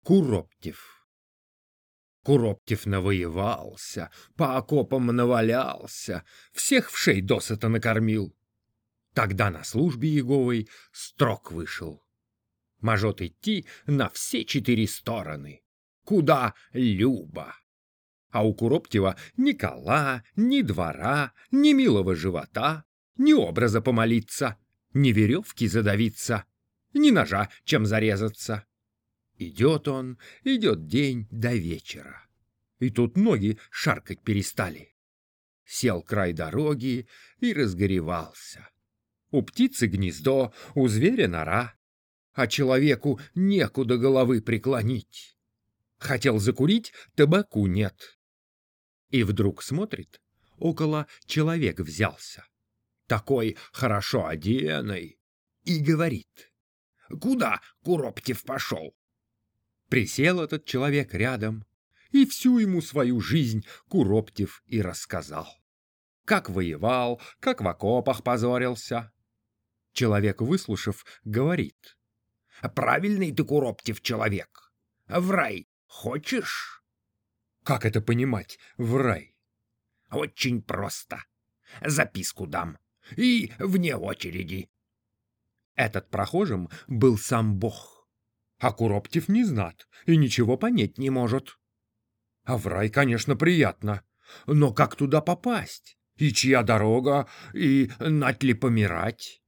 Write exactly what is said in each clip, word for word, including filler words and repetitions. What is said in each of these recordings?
Куроптев. Куроптев навоевался, по окопам навалялся, всех в шей досыта накормил. Тогда на службе Иеговой строк вышел. Может идти на все четыре стороны, куда любо. А у Куроптева ни кола, ни двора, ни милого живота, ни образа помолиться, ни веревки задавиться, ни ножа, чем зарезаться. Идет он, идет день до вечера. И тут ноги шаркать перестали. Сел край дороги и разгоревался. У птицы гнездо, у зверя нора, а человеку некуда головы преклонить. Хотел закурить, табаку нет. И вдруг смотрит, около человек взялся, такой хорошо одеянный, и говорит: «Куда Куроптев пошел?» Присел этот человек рядом, и всю ему свою жизнь Куроптев и рассказал. Как воевал, как в окопах позорился. Человек, выслушав, говорит: «Правильный ты, Куроптев, человек. В рай хочешь?» «Как это понимать, в рай?» «Очень просто. Записку дам. И вне очереди». Этот прохожим был сам Бог. А Куроптев не знат и ничего понять не может. А в рай, конечно, приятно. Но как туда попасть? И чья дорога? И нать ли помирать?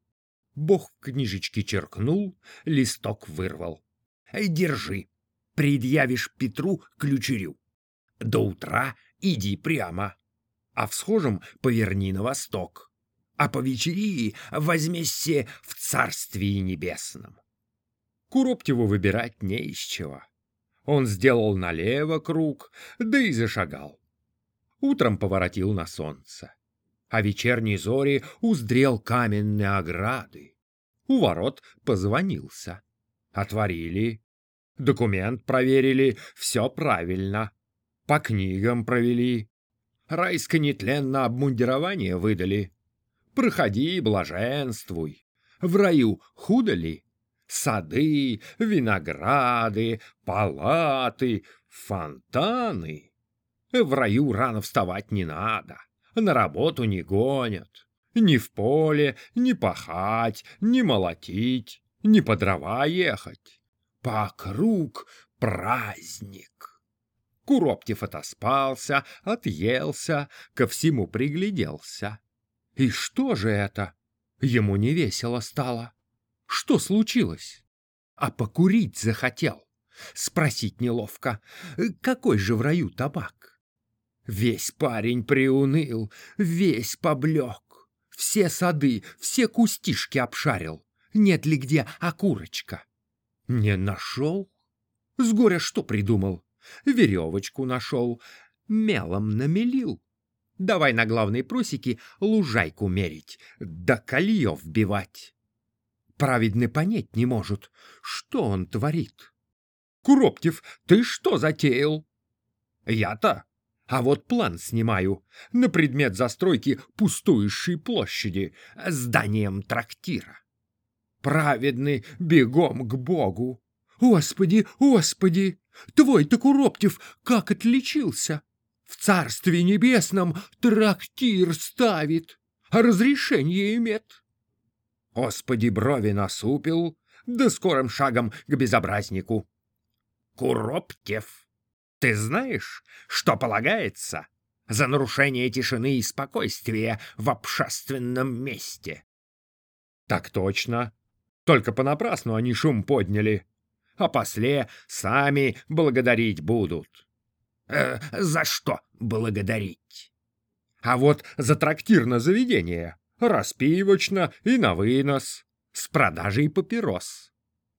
Бог в книжечке черкнул, листок вырвал. «Держи, предъявишь Петру ключерю. До утра иди прямо, а в схожем поверни на восток, а по вечерии возьмешься в Царствии Небесном». Куроптеву выбирать не из чего. Он сделал налево круг, да и зашагал. Утром поворотил на солнце, а вечерней зори уздрел каменные ограды. У ворот позвонился. Отворили, документ проверили, все правильно. По книгам провели, райское нетленно обмундирование выдали. Проходи, блаженствуй. В раю худо ли? Сады, винограды, палаты, фонтаны. В раю рано вставать не надо, на работу не гонят. Ни в поле, ни пахать, ни молотить, ни по дрова ехать. Покруг праздник. Куроптев отоспался, отъелся, ко всему пригляделся. И что же это? Ему невесело стало. Что случилось? А покурить захотел. Спросить неловко, какой же в раю табак? Весь парень приуныл, весь поблек. Все сады, все кустишки обшарил. Нет ли где окурочка? Не нашел? С горя что придумал? Веревочку нашел, мелом намелил. Давай на главной просеке лужайку мерить, да колье вбивать. Праведный понять не может, что он творит. «Куроптев, ты что затеял?» «Я-то? А вот план снимаю на предмет застройки пустующей площади зданием трактира». Праведный бегом к Богу. «Господи, Господи, твой-то Куроптев как отличился! В Царстве Небесном трактир ставит, а разрешение имеет». Господи брови насупил, да скорым шагом к безобразнику. «Куроптев, ты знаешь, что полагается за нарушение тишины и спокойствия в общественном месте?» «Так точно. Только понапрасну они шум подняли, а после сами благодарить будут». «Э, за что благодарить?» «А вот за трактирное заведение. Распивочно и на вынос, с продажей папирос».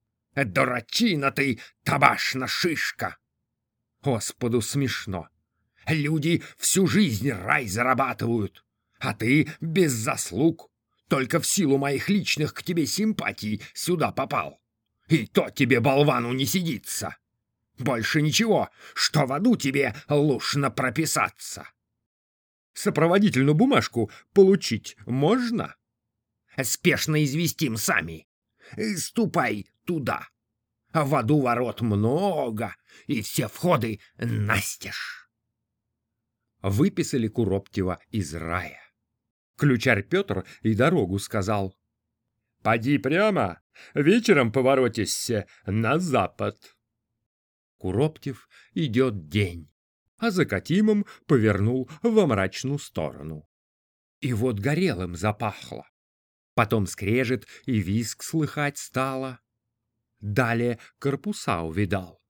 «Дурачина ты, табашна шишка!» Господу смешно. Люди всю жизнь рай зарабатывают, а ты без заслуг, только в силу моих личных к тебе симпатий сюда попал. И то тебе, болвану, не сидится. Больше ничего, что в аду тебе лучно прописаться. Сопроводительную бумажку получить можно? Спешно известим сами. Ступай туда. а в аду ворот много, и все входы настежь. Выписали Куроптева из рая. Ключарь Петр и дорогу сказал. «Поди прямо, вечером поворотишься на запад». Куроптев идет день, а за Катимом повернул во мрачную сторону. И вот горелым запахло. Потом скрежет и визг слыхать стало. Далее корпуса увидал.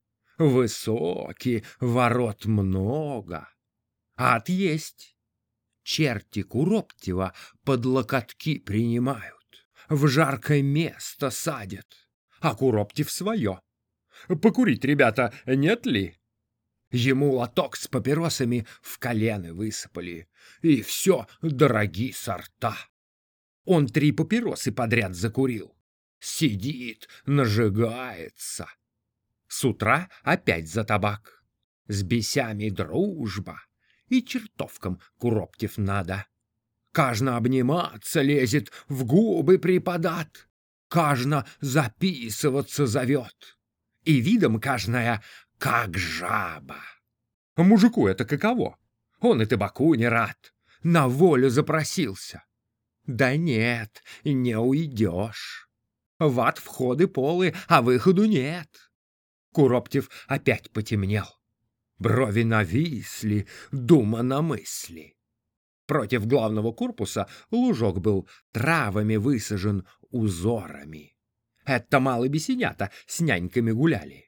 Высокие, ворот много. Ад есть. Черти Куроптева под локотки принимают, в жаркое место садят, а Куроптев свое. Покурить, ребята, нет ли? Ему лоток с папиросами в колены высыпали, и все дорогие сорта. Он три папиросы подряд закурил. Сидит, нажигается. С утра опять за табак. С бесями дружба, и чертовкам Куроптев надо. Кажно обниматься лезет, в губы припадат, кажно записываться зовет, и видом кажная, как жаба. Мужику это каково? Он и табаку не рад, на волю запросился. Да нет, не уйдешь. В ад входы полы, а выходу нет. Куроптев опять потемнел. Брови нависли, дума на мысли. Против главного корпуса лужок был травами высажен узорами. Это мало бесенята с няньками гуляли.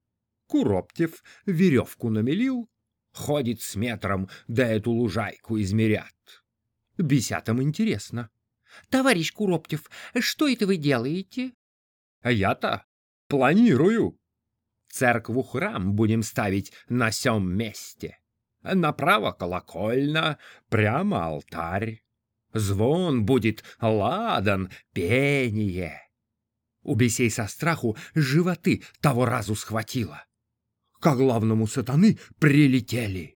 Куроптев веревку намелил, ходит с метром, да эту лужайку измерят. Бесятам интересно. «Товарищ Куроптев, что это вы делаете?» «Я-то планирую. Церкву-храм будем ставить на сём месте. Направо колокольня, прямо алтарь. Звон будет ладан, пение». У бесей со страху животы того разу схватило. Ко главному сатаны прилетели.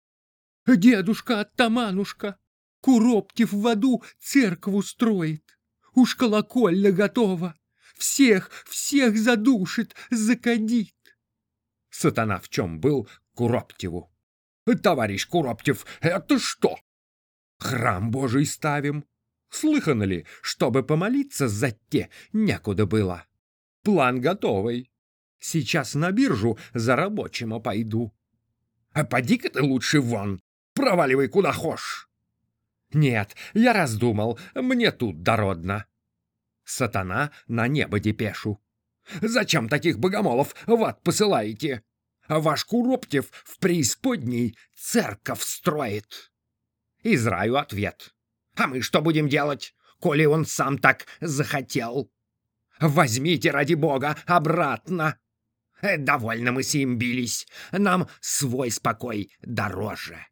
«Дедушка-оттаманушка, Куроптев в аду церкву строит. Уж колокольня готова. Всех, всех задушит, закадит». Сатана в чем был Куроптеву. «Товарищ Куроптев, это что?» «Храм Божий ставим. Слыхано ли, чтобы помолиться за те некуда было? План готовый. Сейчас на биржу за рабочим пойду». «А поди-ка ты лучше вон, проваливай куда хошь». «Нет, я раздумал, мне тут дородно». Сатана на небо депешу. «Зачем таких богомолов в ад посылаете? Ваш Куроптев в преисподней церковь строит». Из раю ответ. «А мы что будем делать, коли он сам так захотел? Возьмите, ради бога, обратно. Довольно мы с ним бились, нам свой спокой дороже».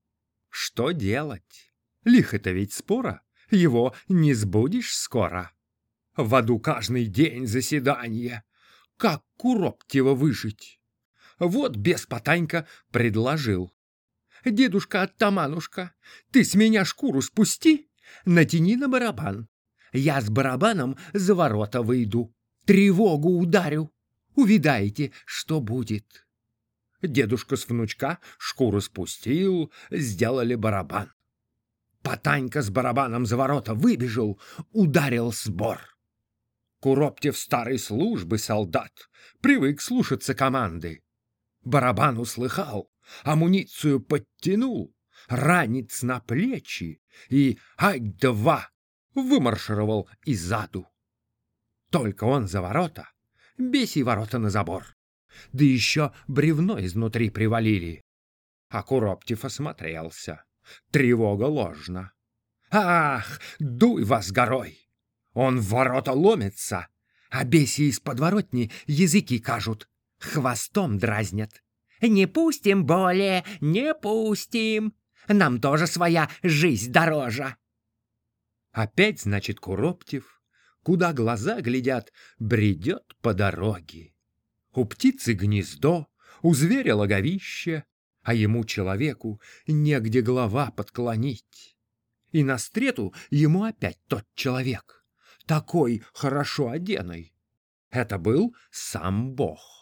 Что делать? Лихо-то ведь спора, его не сбудешь скоро. В аду каждый день заседание. Как Куроптева выжить? Вот бес Потанька предложил. «Дедушка-оттаманушка, ты с меня шкуру спусти, натяни на барабан. Я с барабаном за ворота выйду, тревогу ударю. Увидаете, что будет». Дедушка с внучка шкуру спустил, сделали барабан. Потанька с барабаном за ворота выбежал, ударил сбор. Куроптев старой службы солдат, привык слушаться команды. Барабан услыхал, амуницию подтянул, ранец на плечи и ать-два вымаршировал из аду. Только он за ворота, беси ворота на забор, да еще бревно изнутри привалили. А Куроптев осмотрелся. Тревога ложна. «Ах, дуй вас горой!» Он в ворота ломится, а беси из подворотни языки кажут, хвостом дразнят. «Не пустим более, не пустим! Нам тоже своя жизнь дороже!» Опять, значит, Куроптев, куда глаза глядят, бредет по дороге. У птицы гнездо, у зверя логовище, а ему, человеку, негде голова подклонить. И навстрету ему опять тот человек, такой хорошо оденый. Это был сам Бог.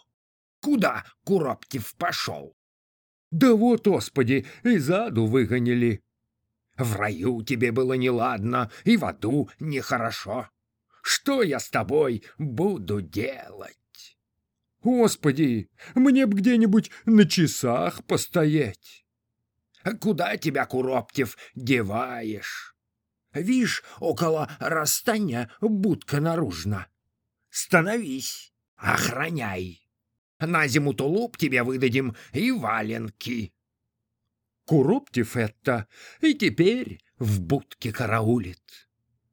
Куда Куроптев пошел? Да вот, Господи, из аду выгонили. В раю тебе было неладно, и в аду нехорошо. Что я с тобой буду делать? Господи, мне б где-нибудь на часах постоять. Куда тебя, Куроптев, деваешь? Вишь, около расстания будка наружна. Становись, охраняй. На зиму тулуп тебе выдадим и валенки. Куроптев это и теперь в будке караулит.